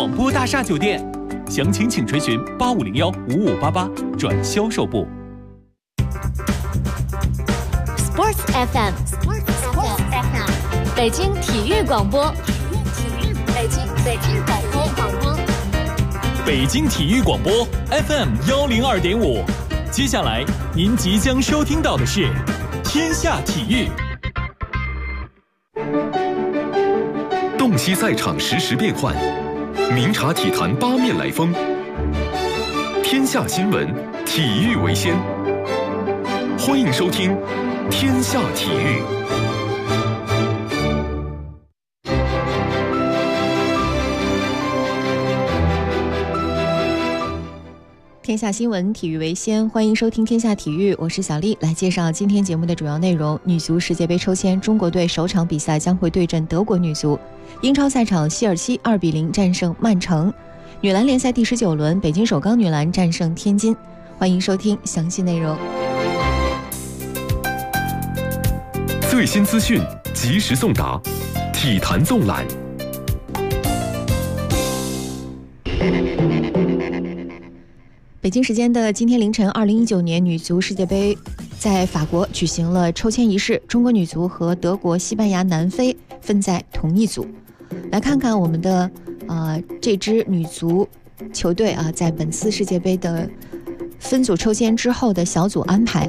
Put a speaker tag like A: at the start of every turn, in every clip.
A: 广播大厦酒店，详情请垂询8501-5588转销售部。
B: Sports FM， 北京体育广播，北京广播，
A: 北京体育广播 FM102.5。接下来您即将收听到的是天下体育。
C: 洞悉赛场实时变幻，明察体坛八面来风。天下新闻，体育为先。欢迎收听天下体育。
D: 天下新闻，体育为先，欢迎收听天下体育，我是小丽，来介绍今天节目的主要内容。女足世界杯抽签，中国队首场比赛将会对阵德国女足。英超赛场，希尔西2-0战胜曼城。女篮联赛第19轮，北京首钢女篮战胜天津。欢迎收听详细内容。
C: 最新资讯，及时送达，体坛纵览。
D: 北京时间的今天凌晨，2019年女足世界杯在法国举行了抽签仪式，中国女足和德国、西班牙、南非分在同一组。来看看我们的这支女足球队在本次世界杯的分组抽签之后的小组安排。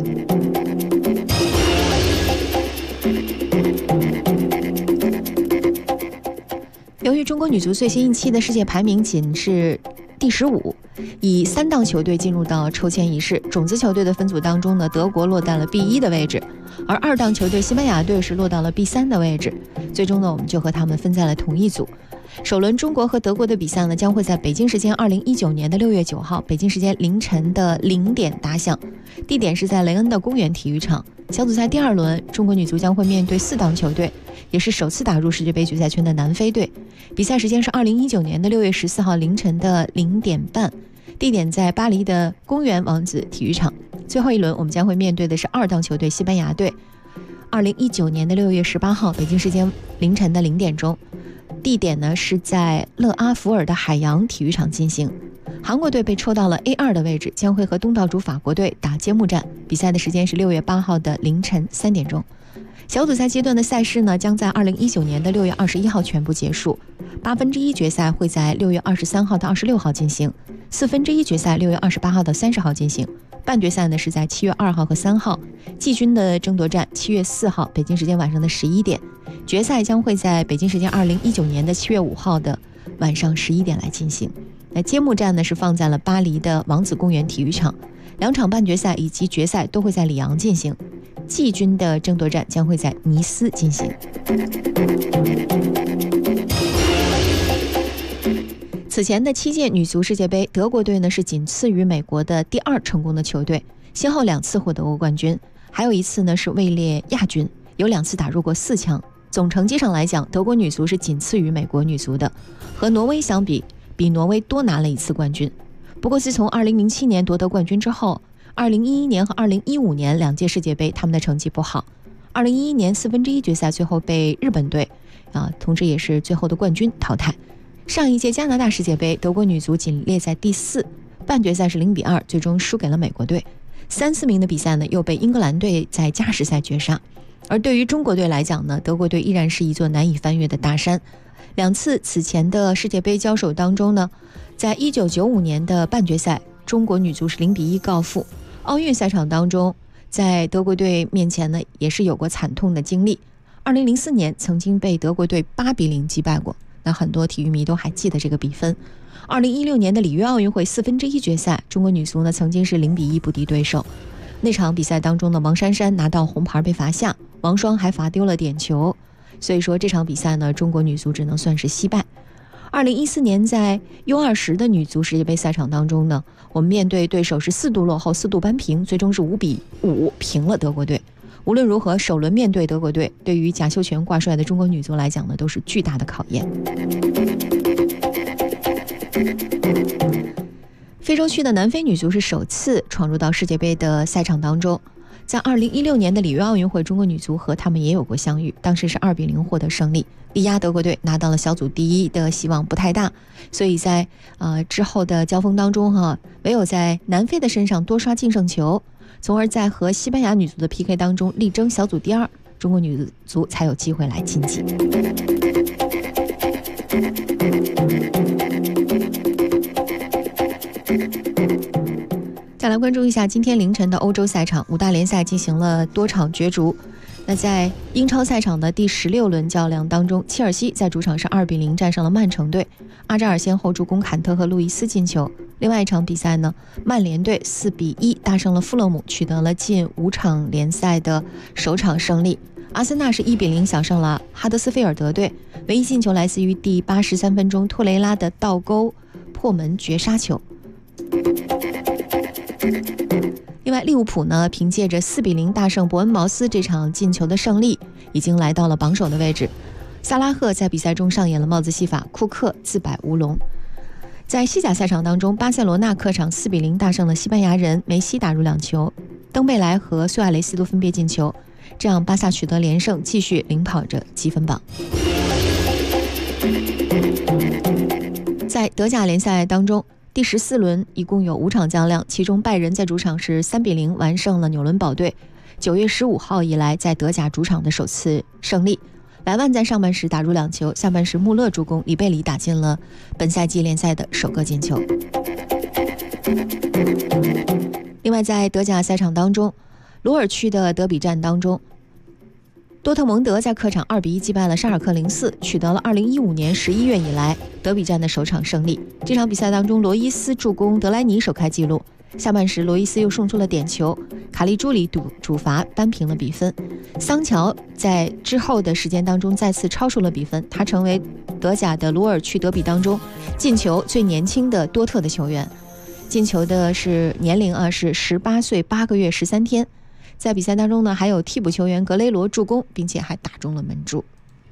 D: 由于中国女足最新一期的世界排名仅是第15，以3档球队进入到抽签仪式。种子球队的分组当中呢，德国落在了 B1 的位置，而2档球队西班牙队是落到了 B3 的位置。最终呢，我们就和他们分在了同一组。首轮中国和德国的比赛呢，将会在北京时间2019年的6月9号，北京时间凌晨的0点打响，地点是在雷恩的公园体育场。小组赛第2轮，中国女足将会面对4档球队，也是首次打入世界杯决赛圈的南非队。比赛时间是2019年的6月14号凌晨的0点半，地点在巴黎的公园王子体育场。最后一轮，我们将会面对的是2档球队西班牙队。2019年的6月18号，北京时间凌晨的0点钟，地点呢是在勒阿弗尔的海洋体育场进行。韩国队被抽到了 A2 的位置，将会和东道主法国队打揭幕战。比赛的时间是6月8号的凌晨3点钟。小组赛阶段的赛事呢，将在2019年的6月21号全部结束。1/8决赛会在6月23号到26号进行，1/4决赛6月28号到30号进行，半决赛呢是在7月2号和3号，季军的争夺战7月4号北京时间晚上的11点，决赛将会在北京时间2019年的7月5号的晚上11点来进行。那揭幕战呢是放在了巴黎的王子公园体育场，2场半决赛以及决赛都会在里昂进行，季军的争夺战将会在尼斯进行。此前的7届女足世界杯，德国队呢是仅次于美国的第2成功的球队，先后2次获得过冠军，还有1次呢是位列亚军，有2次打入过4强。总成绩上来讲，德国女足是仅次于美国女足的，和挪威相比，比挪威多拿了1次冠军。不过自从2007年夺得冠军之后，2011年和2015年2届世界杯他们的成绩不好。2011年1/4决赛最后被日本队同时也是最后的冠军淘汰。上一届加拿大世界杯，德国女足仅列在第4，半决赛是0-2，最终输给了美国队。3、4名的比赛呢，又被英格兰队在加时赛绝杀。而对于中国队来讲呢，德国队依然是一座难以翻越的大山。2次此前的世界杯交手当中呢，在1995年的半决赛，中国女足是0-1告负。奥运赛场当中，在德国队面前呢，也是有过惨痛的经历。2004年曾经被德国队8-0击败过，那很多体育迷都还记得这个比分。2016年的里约奥运会1/4决赛，中国女足呢曾经是0-1不敌对手。那场比赛当中呢，王珊珊拿到红牌被罚下，王霜还罚丢了点球，所以说这场比赛呢，中国女足只能算是惜败。2014年在 U20 的女足世界杯赛场当中呢，我们面对对手是4度落后4度扳平，最终是5-5平了德国队。无论如何，首轮面对德国队，对于贾秀全挂帅的中国女足来讲呢，都是巨大的考验。非洲区的南非女足是首次闯入到世界杯的赛场当中， 在2016年的里约奥运会，中国女足和他们也有过相遇，当时是2-0获得胜利，力压德国队拿到了小组第一的希望不太大，所以在之后的交锋当中唯有在南非的身上多刷净胜球，从而在和西班牙女足的 PK 当中力争小组第2，中国女足才有机会来晋级。再来关注一下今天凌晨的欧洲赛场，5大联赛进行了多场角逐。那在英超赛场的第16轮较量当中，切尔西在主场是2-0战胜了曼城队，阿扎尔先后助攻坎特和路易斯进球。另外一场比赛呢，曼联队4-1大胜了富勒姆，取得了近5场联赛的首场胜利。阿森纳是1-0小胜了哈德斯菲尔德队，唯一进球来自于第83分钟托雷拉的倒钩破门绝杀球。另外利物浦呢，凭借着4-0大胜伯恩茅斯这场进球的胜利，已经来到了榜首的位置。萨拉赫在比赛中上演了帽子戏法，库克自摆乌龙。在西甲赛场当中，巴塞罗那客场4-0大胜了西班牙人，梅西打入2球，登贝莱和苏亚雷斯都分别进球，这样巴萨取得连胜，继续领跑着积分榜。在德甲联赛当中，第14轮一共有5场较量，其中拜仁在主场是3-0完胜了纽伦堡队，9月15号以来在德甲主场的首次胜利。莱万在上半时打入2球，下半时穆勒助攻，里贝里打进了本赛季联赛的首个进球。另外在德甲赛场当中，鲁尔区的德比战当中，多特蒙德在客场2-1击败了沙尔克04，取得了2015年11月以来德比战的首场胜利。这场比赛当中，罗伊斯助攻德莱尼首开纪录，下半时罗伊斯又送出了点球，卡利朱里主罚扳平了比分。桑乔在之后的时间当中再次超出了比分，他成为德甲的鲁尔区德比当中进球最年轻的多特的球员，进球的是年龄是18岁8个月13天。在比赛当中呢，还有替补球员格雷罗助攻，并且还打中了门柱。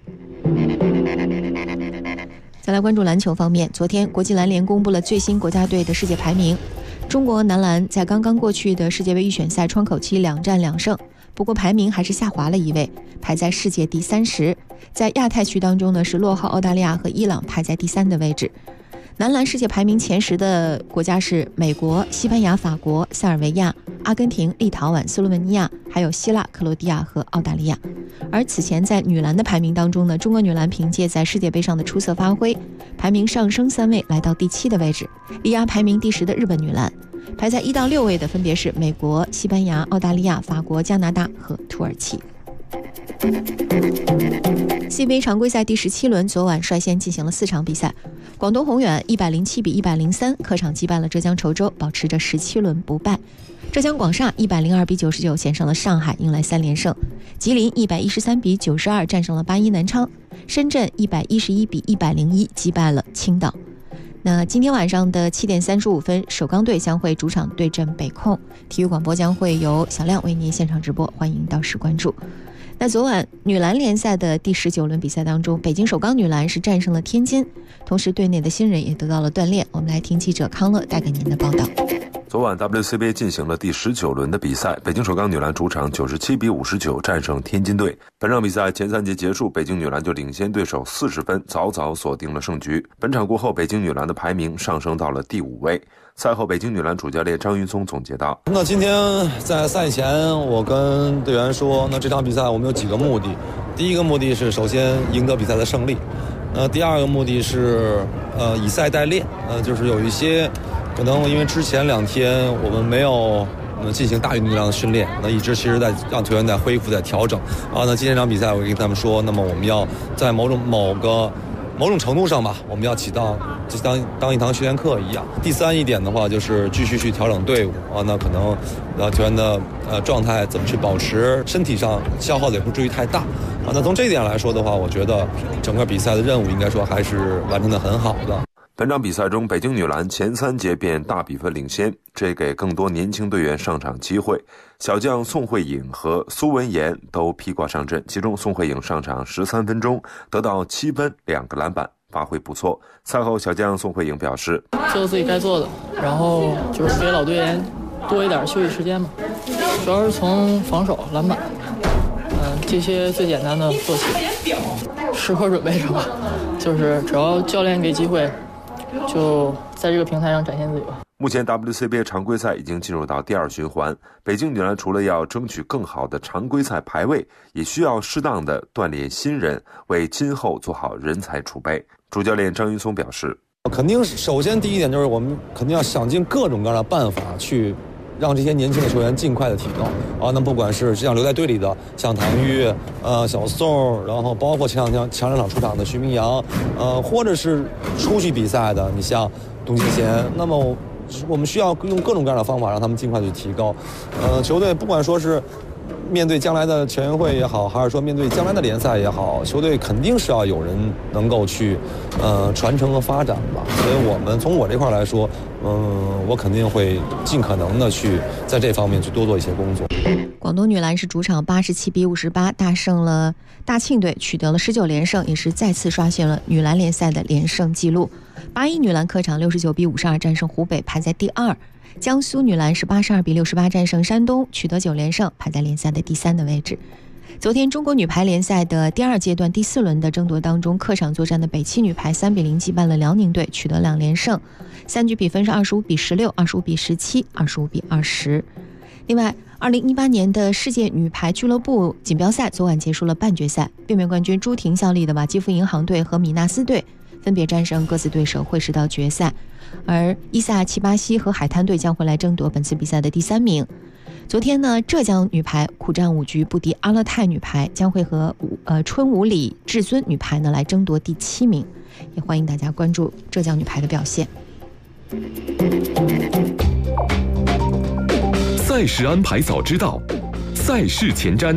D: 再来关注篮球方面，昨天国际篮联公布了最新国家队的世界排名，中国男篮在刚刚过去的世界杯预选赛窗口期2战2胜，不过排名还是下滑了1位，排在世界第30。在亚太区当中呢，是落后澳大利亚和伊朗，排在第3的位置。男篮世界排名前10的国家是美国、西班牙、法国、塞尔维亚、阿根廷、立陶宛、斯洛文尼亚，还有希腊、克罗地亚和澳大利亚。而此前在女篮的排名当中呢，中国女篮凭借在世界杯上的出色发挥，排名上升3位，来到第7的位置，力压排名第10的日本女篮。排在1到6位的分别是美国、西班牙、澳大利亚、法国、加拿大和土耳其。CBA 常规赛第17轮昨晚率先进行了4场比赛，广东宏远107比103客场击败了浙江稠州，保持着17轮不败。浙江广厦102比99险胜了上海，迎来3连胜。吉林113比92战胜了81南昌，深圳111比101击败了青岛。那今天晚上的7点35分，首钢队将会主场对阵北控，体育广播将会由小亮为您现场直播，欢迎到时关注。那昨晚女篮联赛的第19轮比赛当中，北京首钢女篮是战胜了天津，同时队内的新人也得到了锻炼。我们来听记者康乐带给您的报道。
E: 昨晚 WCBA 进行了第19轮的比赛，北京首钢女篮主场97比59战胜天津队。本场比赛前3节结束，北京女篮就领先对手40分，早早锁定了胜局。本场过后，北京女篮的排名上升到了第5位。赛后，北京女篮主教练张云松总结道：
F: 那今天在赛前，我跟队员说，那这场比赛我们有几个目的。第一个目的是首先赢得比赛的胜利，第二个目的是以赛代练，就是有一些可能因为之前2天我们没有进行大运动量的训练，那一直其实在让球员在恢复在调整那今天这场比赛我跟他们说，那么我们要在某种程度上吧，我们要起到就当一堂训练课一样。第3一点的话，就是继续去调整队伍那可能球员的状态怎么去保持，身体上消耗的也不至于太大那从这一点来说的话，我觉得整个比赛的任务应该说还是完成的很好的。
E: 本场比赛中，北京女篮前3节便大比分领先，这给更多年轻队员上场机会。小将宋慧颖和苏文妍都披挂上阵，其中宋慧颖上场13分钟，得到7分2个篮板，发挥不错。赛后，小将宋慧颖表示：
G: 做自己该做的，然后就是给老队员多一点休息时间嘛。 主要是从防守、篮板，这些最简单的做起，时刻准备着吧。就是只要教练给机会，就在这个平台上展现自己吧。
E: 目前 WCBA 常规赛已经进入到第2循环，北京女篮除了要争取更好的常规赛排位，也需要适当的锻炼新人，为今后做好人才储备。主教练张云松表示，
F: 肯定首先第一点就是我们肯定要想尽各种各样的办法去让这些年轻的球员尽快的提高那不管是这样留在队里的，像唐钰、小宋，然后包括前两场出场的徐明阳，或者是出去比赛的，你像董金贤，那么我们需要用各种各样的方法让他们尽快去提高。球队不管说是面对将来的全运会也好，还是说面对将来的联赛也好，球队肯定是要有人能够去传承和发展吧。所以我们从我这块来说，我肯定会尽可能的去在这方面去多做一些工作。
D: 广东女篮是主场87-58大胜了大庆队，取得了19连胜，也是再次刷新了女篮联赛的连胜纪录。81女篮客场69-52战胜湖北，排在第2。江苏女篮是82-68战胜山东，取得9连胜，排在联赛的第3的位置。昨天中国女排联赛的第2阶段第4轮的争夺当中，客场作战的北汽女排3-0击败了辽宁队，取得2连胜，3局比分是25-16、25-17、25-20。另外2018年的世界女排俱乐部锦标赛昨晚结束了半决赛，卫冕冠军朱婷效力的瓦基弗银行队和米纳斯队分别战胜各自对手，会师到决赛。而伊萨奇巴西和海滩队将会来争夺本次比赛的第3名。昨天呢，浙江女排苦战5局不敌阿勒泰女排，将会和春武里至尊女排呢来争夺第7名。也欢迎大家关注浙江女排的表现。
C: 赛事安排早知道，赛事前瞻。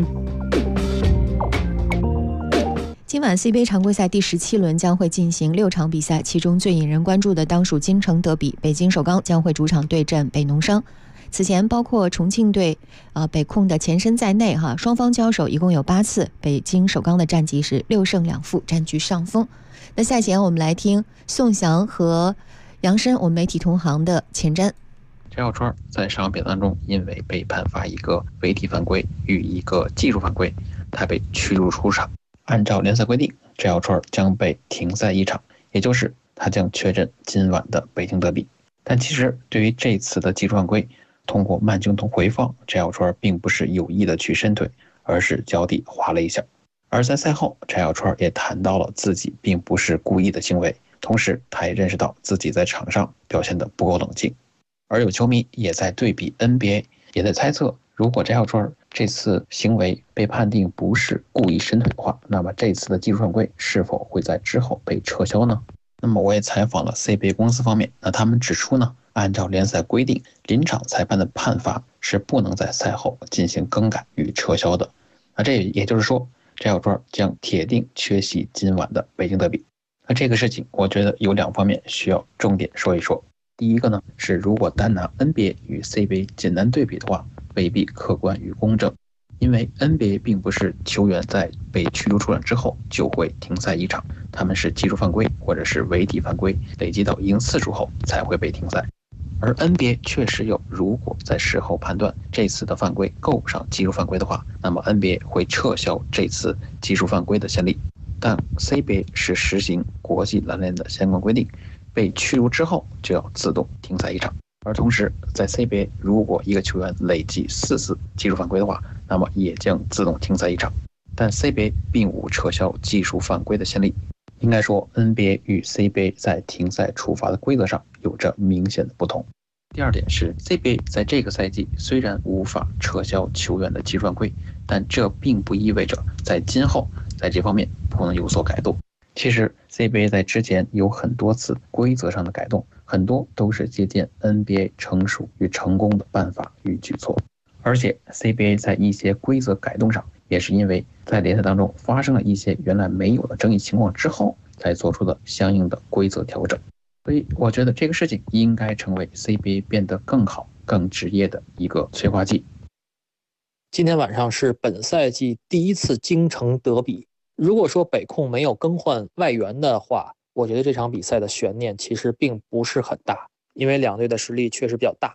D: 今晚 CBA 常规赛第17轮将会进行6场比赛，其中最引人关注的当属京城德比，北京首钢将会主场对阵北农商。此前包括重庆队北控的前身在内双方交手一共有8次，北京首钢的战绩是6胜2负，占据上风。那赛前我们来听宋翔和杨申我们媒体同行的前瞻。
H: 翟小川在上场比赛当中因为被判罚一个违体犯规与一个技术犯规，他被驱逐出场。按照联赛规定，翟小川将被停赛1场，也就是他将缺阵今晚的北京德比。但其实对于这次的技术犯规，通过慢镜头回放，翟小川并不是有意的去伸腿，而是脚底滑了一下。而在赛后，翟小川也谈到了自己并不是故意的行为，同时他也认识到自己在场上表现得不够冷静。而有球迷也在对比 NBA， 也在猜测，如果翟小川这次行为被判定不是故意伸腿的话，那么这次的技术犯规是否会在之后被撤销呢？那么我也采访了 CBA 公司方面，那他们指出呢，按照联赛规定，临场裁判的判罚是不能在赛后进行更改与撤销的。那这也就是说，翟小川将铁定缺席今晚的北京德比。那这个事情我觉得有2方面需要重点说一说。第一个呢，是如果单拿 NBA 与 CBA 简单对比的话，未必客观与公正，因为 NBA 并不是球员在被驱逐出场之后就会停赛1场，他们是技术犯规或者是违体犯规累积到一定次数后才会被停赛。而 NBA 确实有，如果在事后判断这次的犯规够不上技术犯规的话，那么 NBA 会撤销这次技术犯规的先例。但 CBA 是实行国际篮联的相关规定，被驱逐之后就要自动停赛1场。而同时在 CBA 如果一个球员累计4次技术犯规的话，那么也将自动停赛1场。但 CBA 并无撤销技术犯规的先例。应该说 NBA 与 CBA 在停赛处罚的规则上有着明显的不同。第二点是 CBA 在这个赛季虽然无法撤销球员的技术犯规，但这并不意味着在今后在这方面不能有所改动。其实 CBA 在之前有很多次规则上的改动，很多都是借鉴 NBA 成熟与成功的办法与举措。而且 CBA 在一些规则改动上，也是因为在联赛当中发生了一些原来没有的争议情况之后，才做出的相应的规则调整。所以我觉得这个事情应该成为 CBA 变得更好、更职业的一个催化剂。
I: 今天晚上是本赛季第1次京城德比。如果说北控没有更换外援的话，我觉得这场比赛的悬念其实并不是很大，因为两队的实力确实比较大。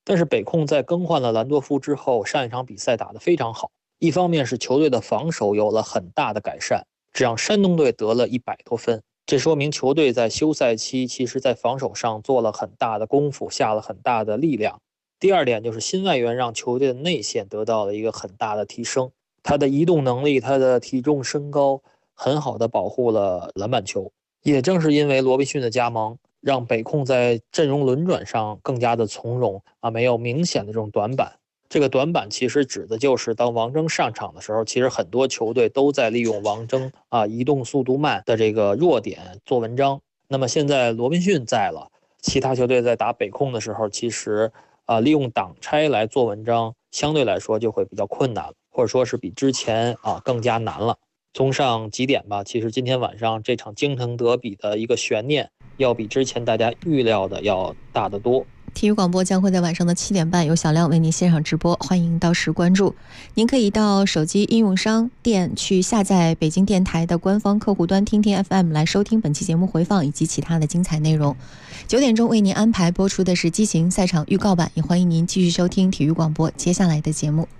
I: 但是北控在更换了兰多夫之后，上一场比赛打得非常好。一方面是球队的防守有了很大的改善，这让山东队得了100多分，这说明球队在休赛期其实在防守上做了很大的功夫，下了很大的力量。第二点就是新外援让球队的内线得到了一个很大的提升，他的移动能力，他的体重身高很好的保护了篮板球。也正是因为罗宾逊的加盟，让北控在阵容轮转上更加的从容没有明显的这种短板。这个短板其实指的就是当王铮上场的时候，其实很多球队都在利用王铮移动速度慢的这个弱点做文章。那么现在罗宾逊在了，其他球队在打北控的时候，其实利用挡拆来做文章，相对来说就会比较困难了，或者说是比之前更加难了。综上几点吧，其实今天晚上这场京城德比的一个悬念，要比之前大家预料的要大得多。
D: 体育广播将会在晚上的7点半由小亮为您现场直播，欢迎到时关注。您可以到手机应用商店去下载北京电台的官方客户端听听 FM 来收听本期节目回放以及其他的精彩内容。9点钟为您安排播出的是激情赛场预告版，也欢迎您继续收听体育广播接下来的节目。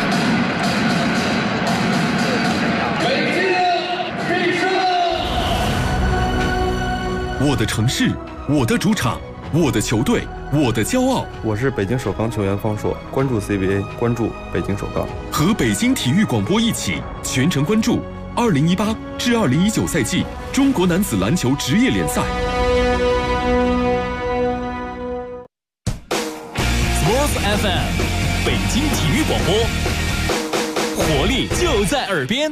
C: 我的城市，我的主场，我的球队，我的骄傲。
J: 我是北京首钢球员方硕，关注 CBA， 关注北京首钢。
C: 和北京体育广播一起全程关注2018至2019赛季中国男子篮球职业联赛。
A: Sports FM， 北京体育广播，活力就在耳边。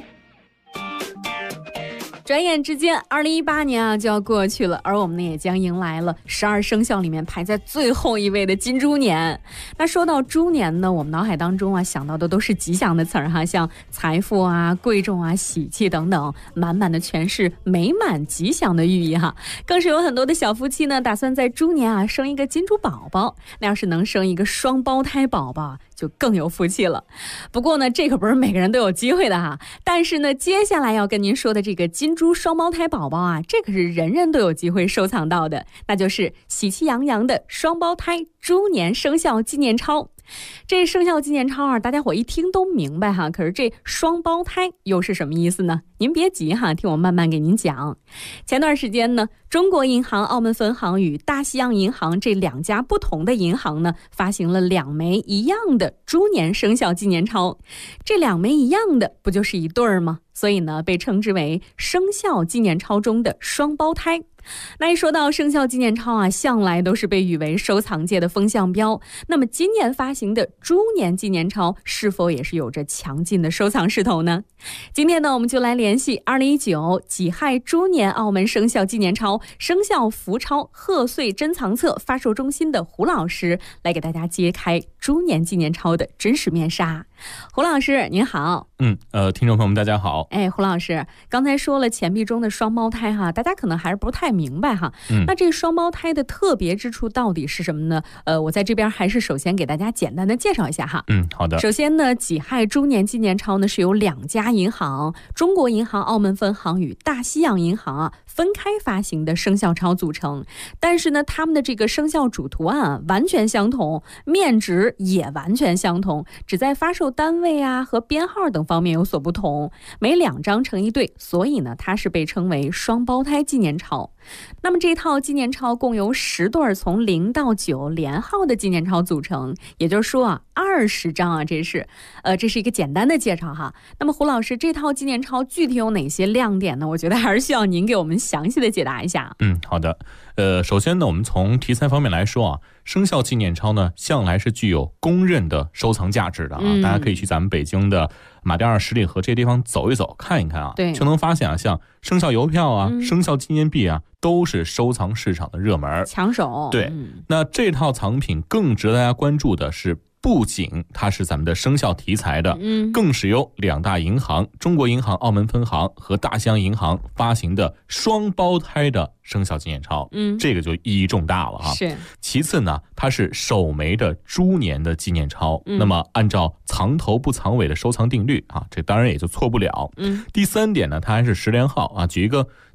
K: 转眼之间2018年就要过去了，而我们呢也将迎来了12生肖里面排在最后一位的金猪年。那说到猪年呢，我们脑海当中想到的都是吉祥的词儿像财富贵重喜气等等，满满的全是美满吉祥的寓意更是有很多的小夫妻呢打算在猪年生一个金猪宝宝，那要是能生一个双胞胎宝宝就更有福气了。不过呢，这可不是每个人都有机会的但是呢，接下来要跟您说的这个金猪双胞胎宝宝这可是人人都有机会收藏到的，那就是喜气洋洋的双胞胎猪年生肖纪念钞。这生肖纪念钞大家伙一听都明白可是这双胞胎又是什么意思呢？您别急听我慢慢给您讲。前段时间呢，中国银行澳门分行与大西洋银行这2家不同的银行呢，发行了2枚一样的猪年生肖纪念钞。这2枚一样的不就是一对儿吗？所以呢，被称之为生肖纪念钞中的双胞胎。那一说到生肖纪念钞向来都是被誉为收藏界的风向标。那么今年发行的猪年纪念钞是否也是有着强劲的收藏势头呢？今天呢，我们就来联系2019己亥猪年澳门生肖纪念钞生肖福钞贺岁珍藏册发售中心的胡老师，来给大家揭开猪年纪念钞的真实面纱。胡老师您好。
L: 听众朋友们大家好。
K: 胡老师刚才说了钱币中的双胞胎大家可能还是不太明白那这双胞胎的特别之处到底是什么呢？我在这边还是首先给大家简单的介绍一下
L: 好的。
K: 首先呢，己亥猪年纪念钞呢是由2家银行，中国银行澳门分行与大西洋银行分开发行的生肖钞组成，但是呢，他们的这个生肖主图案完全相同，面值也完全相同，只在发售单位和编号等方面有所不同，每2张成一对，所以呢，它是被称为双胞胎纪念钞。那么这套纪念钞共由10对从0到9连号的纪念钞组成，也就是说20张这是一个简单的介绍那么胡老师，这套纪念钞具体有哪些亮点呢？我觉得还是需要您给我们详细的解答一下。
L: 好的。首先呢，我们从题材方面来说生肖纪念钞呢向来是具有公认的收藏价值的大家可以去咱们北京的马甸二十里河这些地方走一走看一看
K: 对，
L: 就能发现像生肖邮票生肖纪念币都是收藏市场的热门
K: 抢手。
L: 对，那这套藏品更值得大家关注的是，不仅它是咱们的生肖题材的，更是由2大银行，中国银行澳门分行和大西洋银行发行的双胞胎的生肖纪念钞，这个就意义重大了
K: 是。
L: 其次呢，它是首枚的猪年的纪念钞，那么按照藏头不藏尾的收藏定律这当然也就错不了。第3点呢，它还是10连号举一个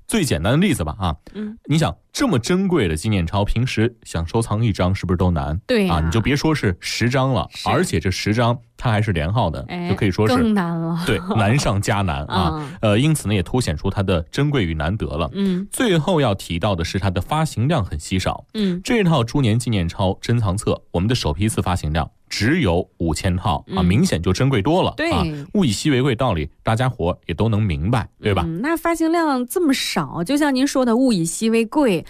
L: 最简单的例子吧啊，你想这么珍贵的纪念钞，平时想收藏1张是不是都难？
K: 对
L: 啊，你就别说是10张了，而且这10张它还是连号的，就可以说是
K: 更难了。
L: 对，难上加难啊。因此呢，也凸显出它的珍贵与难得了。最后要提到的是它的发行量很稀少。这套猪年纪念钞珍藏册，我们的首批次发行量只有5000套啊，明显就珍贵多了。
K: 对，
L: 物以稀为贵道理，大家伙也都能明白，对吧？
K: 那发行量这么少，就像您说的，物以稀为贵，